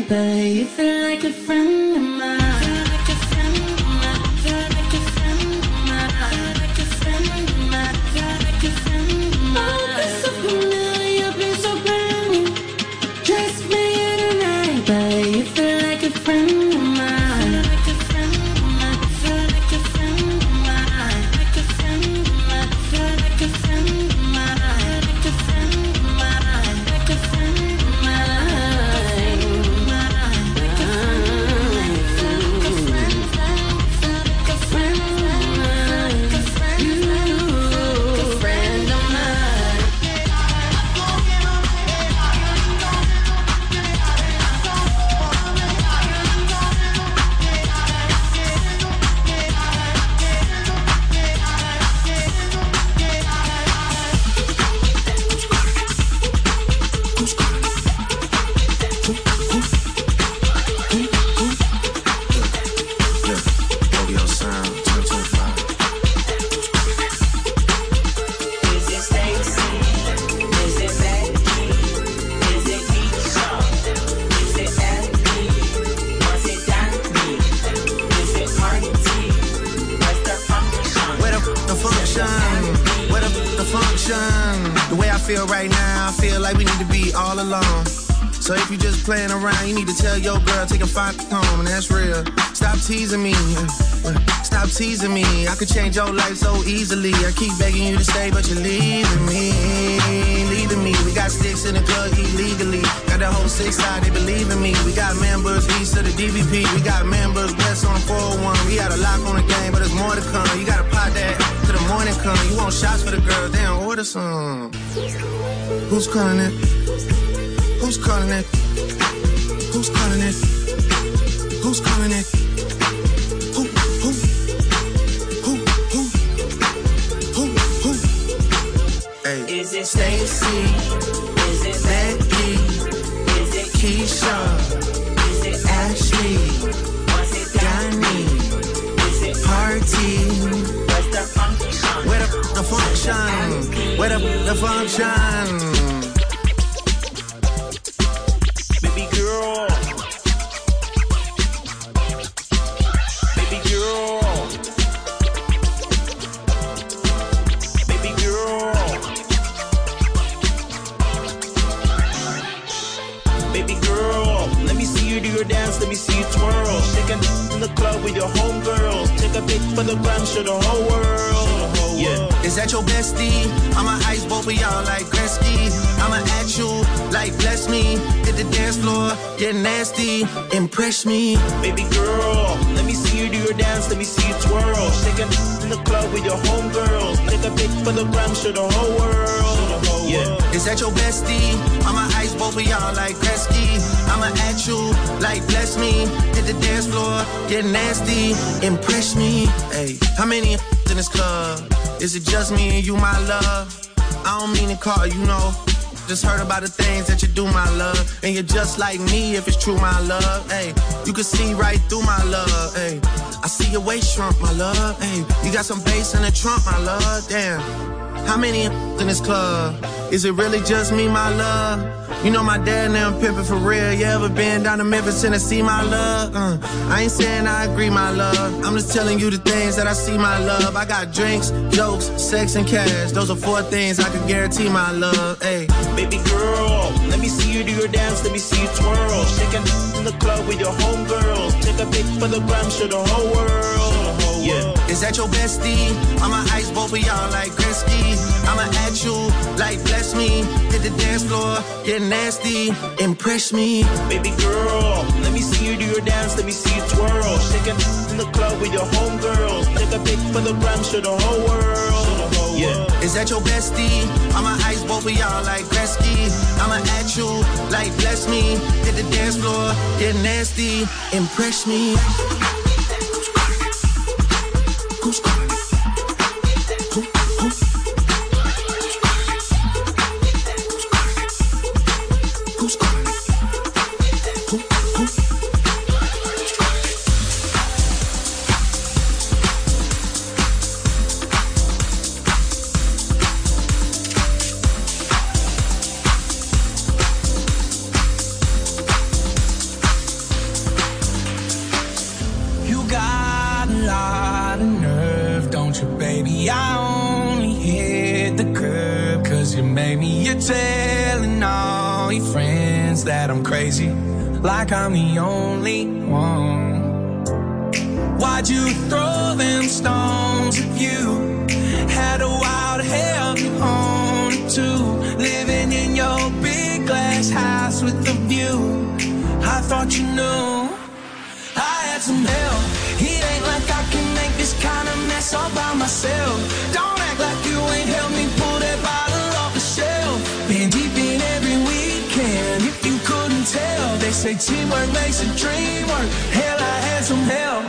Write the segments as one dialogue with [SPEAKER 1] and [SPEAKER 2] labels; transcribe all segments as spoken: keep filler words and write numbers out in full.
[SPEAKER 1] but you feel like a friend of mine. Feel like a friend of mine. Feel like a friend of mine. Feel like a friend of mine. Feel like a friend of mine. Oh, been so familiar, been so brand new. Just me and tonight, but you feel like a friend of mine. Feel like a friend of mine. Feel like a friend of mine. Like a friend of mine. Feel like a friend of mine. Like a friend of mine. Like a friend of mine. Like a friend of mine. Feel like a friend. Feel like a friend. Like a friend. You, like a friend of mine.
[SPEAKER 2] Audio Sound twenty twenty-five.
[SPEAKER 3] Is it Stacy? Is it Becky? Is it Keisha? Is it Abby? Was it Danny? Is it Marty? What's the function?
[SPEAKER 2] Where the f- the function? Where the f- the function? The way I feel right now, I feel like we need to be all alone. So if you just playing around, you need to tell your girl, take a five home, and that's real. Stop teasing me. uh, Stop teasing me. I could change your life so easily. I keep begging you to stay, but you're leaving me. Leaving me. We got sticks in the club illegally. Got the whole six side, they believe in me. We got members east of the D V P. We got members west on the four oh one. We got a lock on the game, but there's more to come. You gotta pot that till the morning come. You want shots for the girls, then order some. Who's calling it? Who's calling it? Who's calling it? Who's calling it? Who, who? Who, who? Who, who? Hey.
[SPEAKER 3] Is it Stacy? Is it Becky? Is it
[SPEAKER 2] Keisha,
[SPEAKER 3] Is it
[SPEAKER 2] Ashley,
[SPEAKER 3] Was it
[SPEAKER 2] Danny,
[SPEAKER 3] Is it
[SPEAKER 2] Party.
[SPEAKER 3] What's the function?
[SPEAKER 2] Where the, the function? Where the, the function?
[SPEAKER 3] Baby girl. Baby girl. Baby girl. Baby girl. Let me see you do your dance, let me see you twirl. Shake it in the club with your homegirls. Take a pic for the gram, show the whole world. Yeah.
[SPEAKER 2] Is that your bestie? I'ma ice both of y'all like Gretzky. I'ma at you like bless me. Hit the dance floor, get nasty, impress me.
[SPEAKER 3] Baby girl, let me see you do your dance, let me see you twirl. Shake it in the club with your homegirls. Take a pic for the gram, show the whole world. Yeah.
[SPEAKER 2] Is that your bestie? I'ma ice both of y'all like Gretzky. I'ma at you like bless me. Hit the dance floor, get nasty, impress me. Hey, how many in this club? Is it just me and you, my love? I don't mean to call you, know. Just heard about the things that you do, my love. And you're just like me if it's true, my love. Hey, you can see right through my love. Hey, I see your waist shrunk, my love. Hey, you got some bass in the trunk, my love. Damn. How many in this club? Is it really just me, my love? You know my dad now pimping for real. You ever been down to Memphis, Tennessee, my love? Uh, I ain't saying I agree, my love. I'm just telling you the things that I see, my love. I got drinks, jokes, sex, and cash. Those are four things I can guarantee, my love. Hey,
[SPEAKER 3] baby girl, let me see you do your dance, let me see you twirl. Shake it in the club with your homegirls. Take a pic for the gram, show the whole world. Yeah.
[SPEAKER 2] Is that your bestie? I'ma ice both of y'all like Gretzky. I'ma at you like bless me. Hit the dance floor, get nasty, impress me.
[SPEAKER 3] Baby girl, let me see you do your dance, let me see you twirl. Shake it in the club with your homegirls. Take a pic for the gram, show the whole world. Yeah.
[SPEAKER 2] Is that your bestie? I'ma ice both of y'all like Gretzky. I'ma at you like bless me. Hit the dance floor, get nasty, impress me. Who's calling it? Who, who? Who's calling it? Who, who?
[SPEAKER 4] you made me. You're telling all your friends that I'm crazy, like I'm the only one. Why'd you throw them stones if you had a wild hell on it too? Living in your big glass house with a view. I thought you knew I had some help. It ain't like I can make this kind of mess all by myself. Don't act like you ain't helped me pull that bottle off the shelf. Been deep in every weekend, if you couldn't tell. They say teamwork makes a dream work. Hell, I had some help.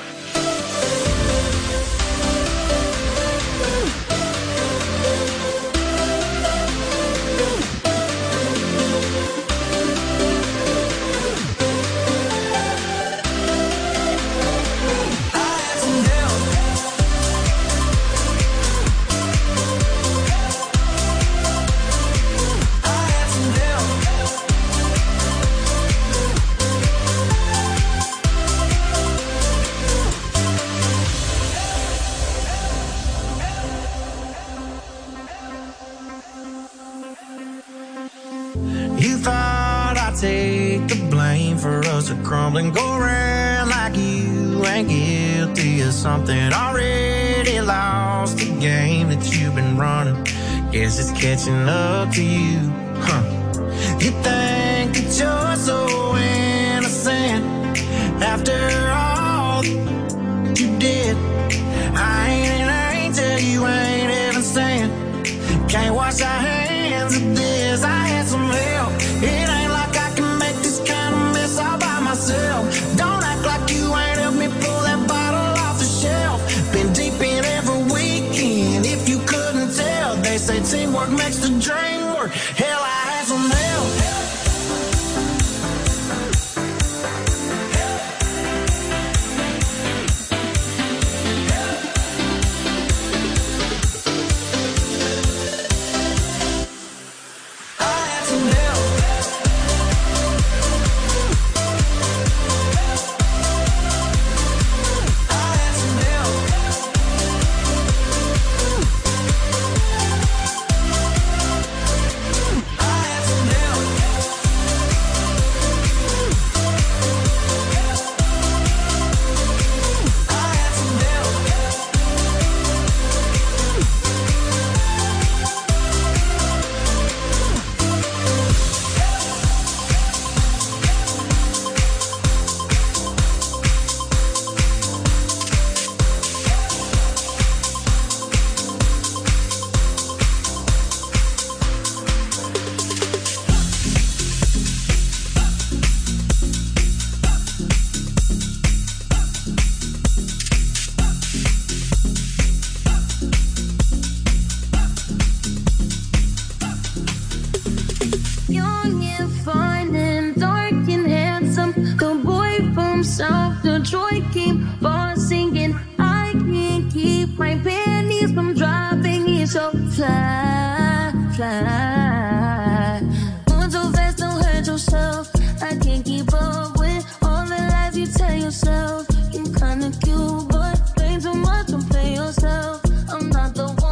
[SPEAKER 2] Take the blame for us to crumble and go around like you ain't guilty of something. Already lost the game that you've been running. Guess it's catching up to you, huh? You think that you're so innocent after all you did. I ain't an angel, you ain't even saying. Can't wash our hands of this. I had some help. It ain't like I can make this kind of mess all by myself. Don't act like you ain't helped me pull that bottle off the shelf. Been deep in every weekend, if you couldn't tell. They say teamwork makes the dream work. Hell, I had some help.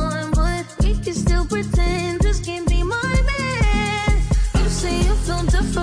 [SPEAKER 1] Pretend this can be my man. You say you feel different.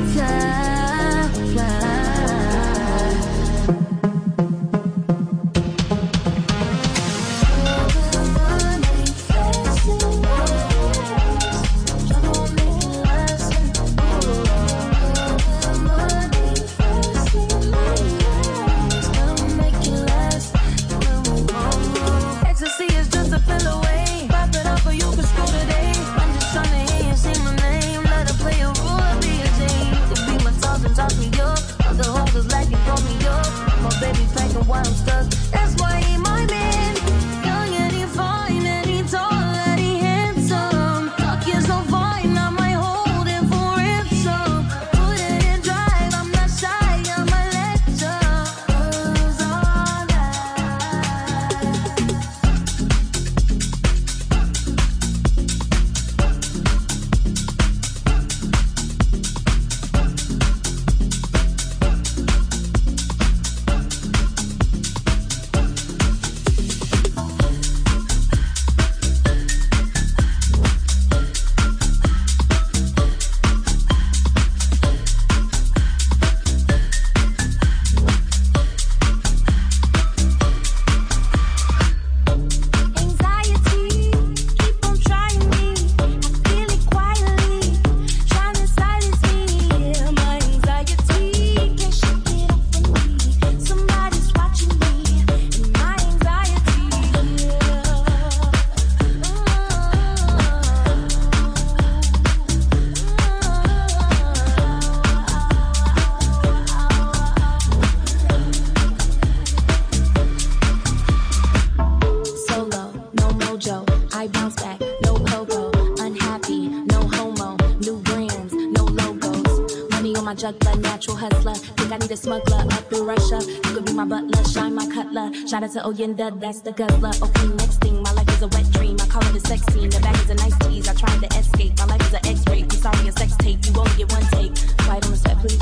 [SPEAKER 1] Shout out to Oyenda, that's the guzzler. Okay, next thing, my life is a wet dream. I call it a sex scene. The bag is a nice tease. I tried to escape. My life is an X-ray. I'm sorry, a sex tape. You only get one take. Quiet on the set, please.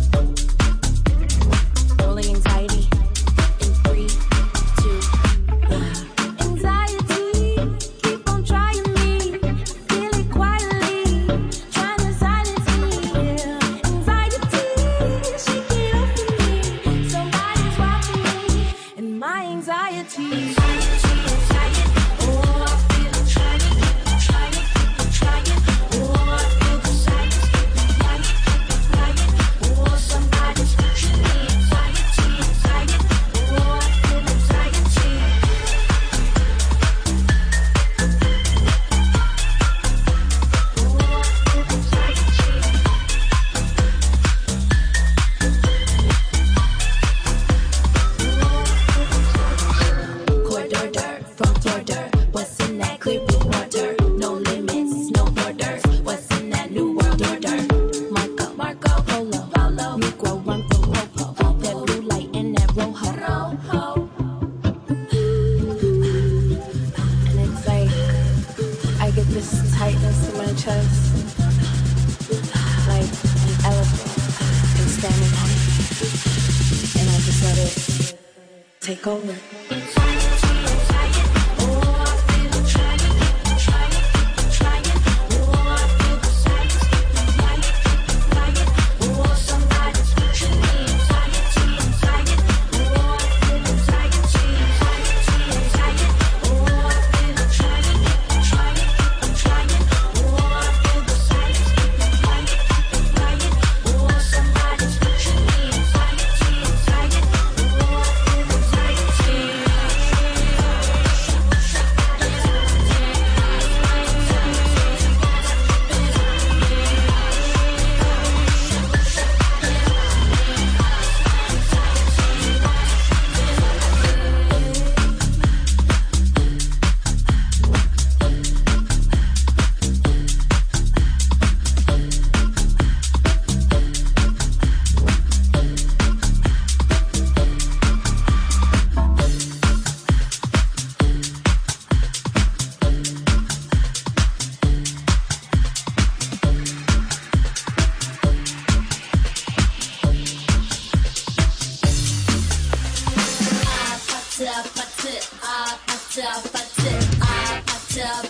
[SPEAKER 1] Rolling anxiety. In three, two, one. Anxiety, keep on trying me. Feel it quietly, trying to silence me. Anxiety, she can't open me. Somebody's watching me. And my anxiety, anxiety, anxiety, oh, I feel it, trying, trying, trying, oh, I feel the silence, flying, flying, oh, somebody's watching me, anxiety, anxiety, oh, I feel anxiety. Corridor, front door, dirt. What's in that clear blue water? No limits, no borders. What's in that new world order? Marco, Marco, Polo, Polo, Negro, run from Popo. That blue light in that rojo. Rojo. And it's like I get this tightness in my chest, like an elephant is standing on it, and I just let it take over.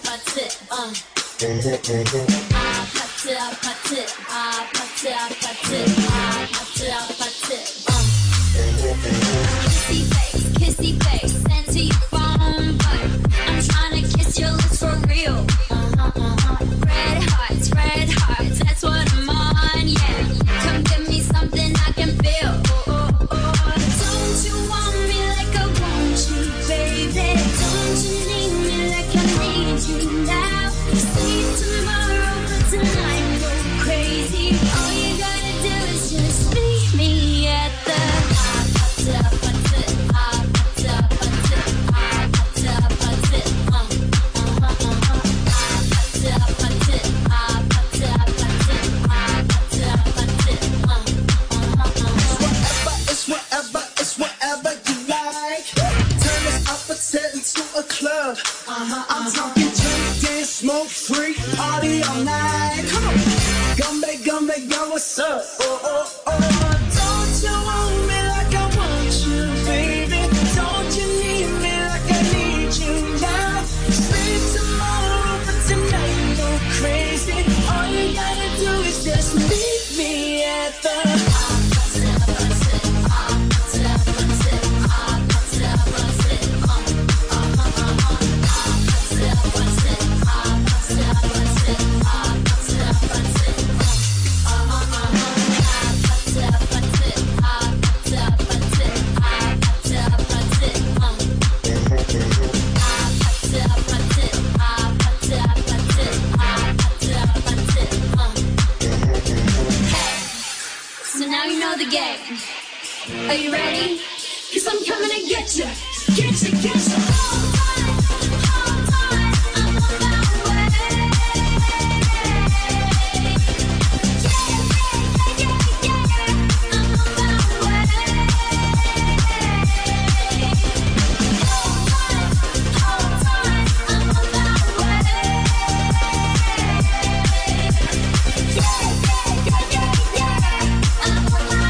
[SPEAKER 1] I it, ah, put it, ah, put it, uh. Kissy face, kissy face, send to your phone, but I'm trying to kiss your lips for real. Uh-huh, uh-huh. Red hearts, red hearts, that's what I'm on, yeah. Come give me something I can feel. Oh, oh, oh. Don't you want me like I want you, baby? Don't you need me like I need you now? Sleep tomorrow, but tonight go crazy. All you gotta do is just meet me at the
[SPEAKER 2] Uh-huh, I'm talking drink, dance, smoke, free, party all night. Come on, Gumbe, Gumbe, yo, what's up? Oh, oh, oh. Don't you want me like I want you, baby? Don't you need me like I need you now? Sleep tomorrow, but tonight go crazy. All you gotta do is just meet me at the
[SPEAKER 1] the game. Are you ready? Cause I'm coming to get you. Get you, get you. Hold on, hold on, I'm on my way. Yeah, yeah, yeah, yeah, I'm on my way. Hold on, hold on, I'm on my way. Yeah, yeah, yeah, yeah, yeah, I'm on my way.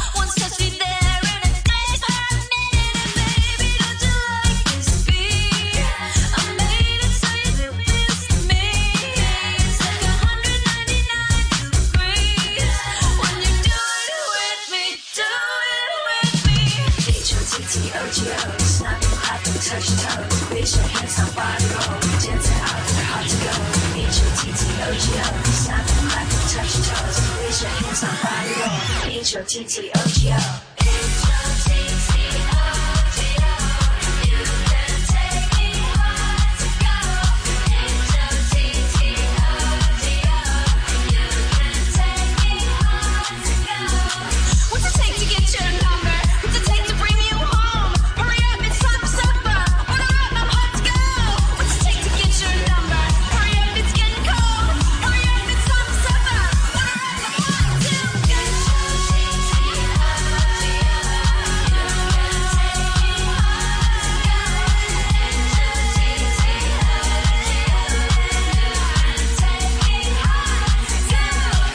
[SPEAKER 5] Baby, don't you like this beat?
[SPEAKER 1] H O T T O G O. H O T T O G O. You can take me hard to go. H O T T O G O. You can take me hard to go. What's it take to get your number? What's it take to bring you home? Hurry up, it's time for supper. Order up, I'm hot to go. What's it take to get your number? Hurry up, it's getting cold. Hurry up, it's time for supper. Order up, I'm hot to go. H O T T O G O. You can take me hard to go. H O T T O G O. You can take me hard to go.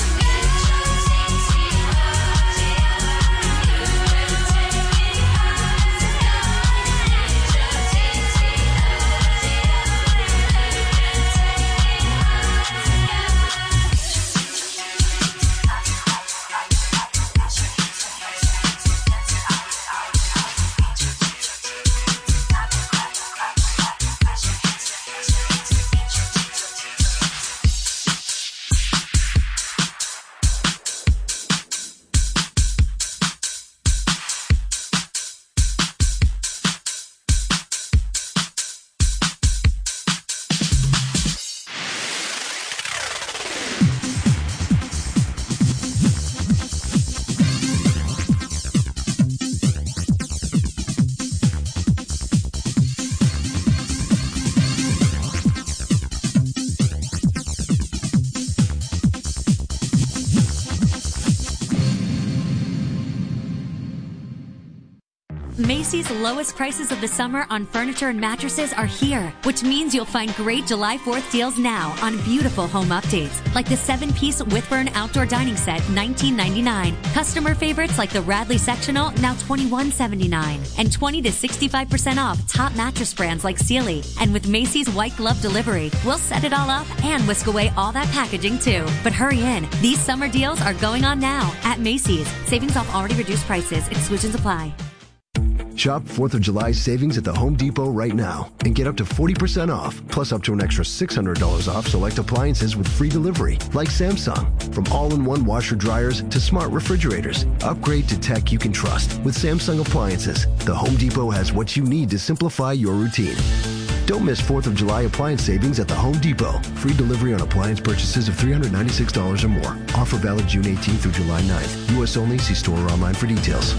[SPEAKER 5] Macy's lowest prices of the summer on furniture and mattresses are here, which means you'll find great July fourth deals now on beautiful home updates, like the seven-piece Whitburn outdoor dining set, nineteen ninety-nine. Customer favorites like the Radley sectional, now twenty-one seventy-nine, and twenty to sixty-five percent off top mattress brands like Sealy. And with Macy's white glove delivery, we'll set it all up and whisk away all that packaging too. But hurry in, these summer deals are going on now at Macy's. Savings off already reduced prices. Exclusions apply.
[SPEAKER 6] Shop fourth of July savings at the Home Depot right now and get up to forty percent off, plus up to an extra six hundred dollars off select appliances with free delivery, like Samsung. From all-in-one washer dryers to smart refrigerators, upgrade to tech you can trust with Samsung appliances. The Home Depot has what you need to simplify your routine. Don't miss fourth of July appliance savings at the Home Depot. Free delivery on appliance purchases of three hundred ninety-six dollars or more. Offer valid June eighteenth through July ninth. U S only. See store or online for details.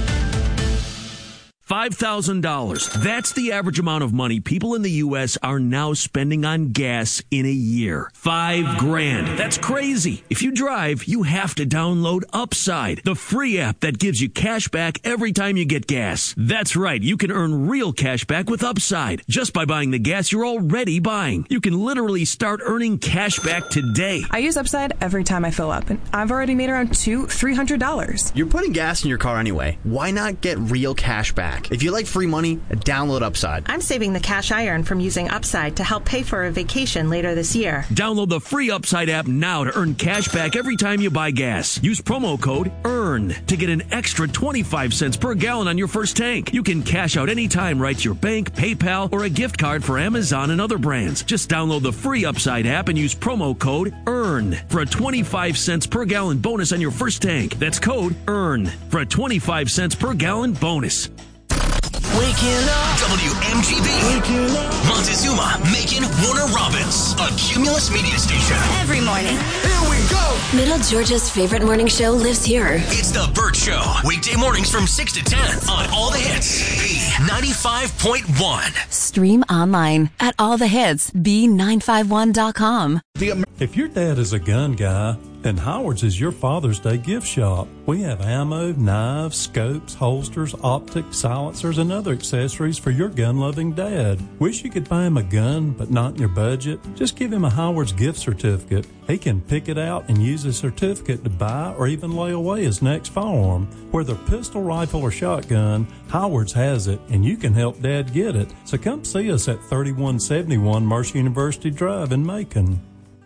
[SPEAKER 7] five thousand dollars. That's the average amount of money people in the U S are now spending on gas in a year. Five grand. That's crazy. If you drive, you have to download Upside, the free app that gives you cash back every time you get gas. That's right. You can earn real cash back with Upside just by buying the gas you're already buying. You can literally start earning cash back today.
[SPEAKER 8] I use Upside every time I fill up, and I've already made around two, three hundred dollars.
[SPEAKER 9] You're putting gas in your car anyway. Why not get real cash back? If you like free money, download Upside.
[SPEAKER 10] I'm saving the cash I earn from using Upside to help pay for a vacation later this year.
[SPEAKER 7] Download the free Upside app now to earn cash back every time you buy gas. Use promo code EARN to get an extra twenty-five cents per gallon on your first tank. You can cash out anytime right to your bank, PayPal, or a gift card for Amazon and other brands. Just download the free Upside app and use promo code EARN for a twenty-five cents per gallon bonus on your first tank. That's code EARN for a twenty-five cents per gallon bonus.
[SPEAKER 11] Waking up. W M G B. Waking up. Montezuma, Macon, Warner Robins. A Cumulus media station.
[SPEAKER 12] Every morning.
[SPEAKER 11] Here we go.
[SPEAKER 12] Middle Georgia's favorite morning show lives here.
[SPEAKER 11] It's The Burt Show. Weekday mornings from six to ten on All the Hits. B ninety-five point one.
[SPEAKER 12] Stream online at all the hits b nine five one dot com.
[SPEAKER 13] If your dad is a gun guy, then Howard's is your Father's Day gift shop. We have ammo, knives, scopes, holsters, optics, silencers, and other accessories for your gun-loving dad. Wish you could buy him a gun, but not in your budget? Just give him a Howard's gift certificate. He can pick it out and use the certificate to buy or even lay away his next firearm. Whether pistol, rifle, or shotgun, Howard's has it, and you can help Dad get it. So come see us at thirty-one seventy-one Mercer University Drive in Macon.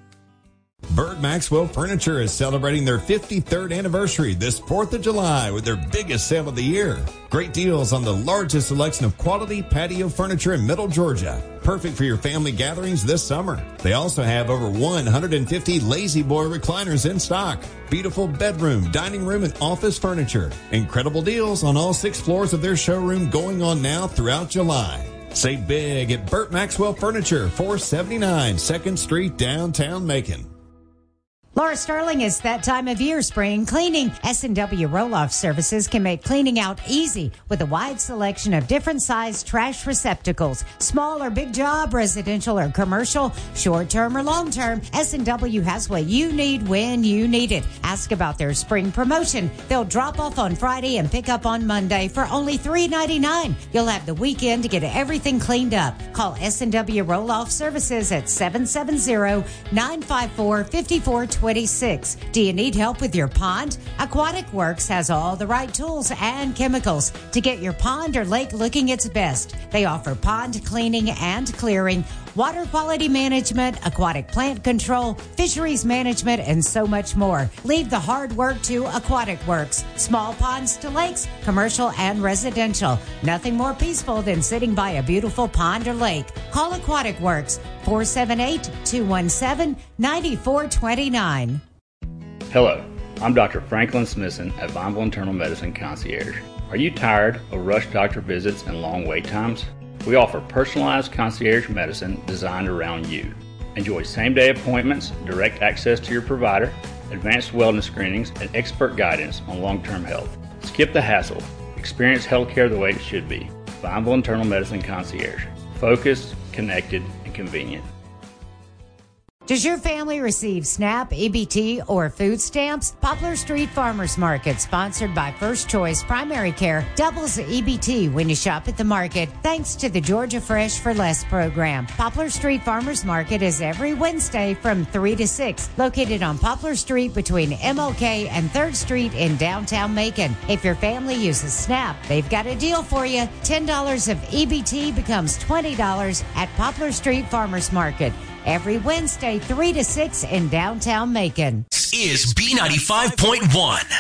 [SPEAKER 14] Bird Maxwell Furniture is celebrating their fifty-third anniversary this fourth of July with their biggest sale of the year. Great deals on the largest selection of quality patio furniture in Middle Georgia. perfect for your family gatherings this summer. They also have over one hundred fifty Lazy Boy recliners in stock. Beautiful bedroom, dining room, and office furniture. Incredible deals on all six floors of their showroom going on now throughout July. Save big at Burt Maxwell Furniture, four seventy-nine second Street, downtown Macon.
[SPEAKER 15] Laura Sterling, it's that time of year, spring cleaning. S and W Roll-Off Services can make cleaning out easy with a wide selection of different size trash receptacles. Small or big job, residential or commercial, short-term or long-term, S and W has what you need when you need it. Ask about their spring promotion. They'll drop off on Friday and pick up on Monday for only three ninety-nine. You'll have the weekend to get everything cleaned up. Call S and W Roll-Off Services at seven seven zero, nine five four, five four two six. Do you need help with your pond? Aquatic Works has all the right tools and chemicals to get your pond or lake looking its best. They offer pond cleaning and clearing, water quality management, aquatic plant control, fisheries management, and so much more. Leave the hard work to Aquatic Works. Small ponds to lakes, commercial and residential. Nothing more peaceful than sitting by a beautiful pond or lake. Call Aquatic Works, four seven eight, two one seven, nine four two nine.
[SPEAKER 16] Hello, I'm Doctor Franklin Smithson at Vineville Internal Medicine Concierge. Are you tired of rushed doctor visits and long wait times? We offer personalized concierge medicine designed around you. Enjoy same-day appointments, direct access to your provider, advanced wellness screenings, and expert guidance on long-term health. Skip the hassle. Experience healthcare the way it should be. Vineville Internal Medicine Concierge. Focused, connected, and convenient.
[SPEAKER 15] Does your family receive SNAP, E B T, or food stamps? Poplar Street Farmers Market, sponsored by First Choice Primary Care, doubles E B T when you shop at the market, thanks to the Georgia Fresh for Less program. Poplar Street Farmers Market is every Wednesday from three to six, located on Poplar Street between M L K and third Street in downtown Macon. If your family uses SNAP, they've got a deal for you. ten dollars of E B T becomes twenty dollars at Poplar Street Farmers Market. Every Wednesday, three to six in downtown Macon.
[SPEAKER 11] Is B ninety-five point one.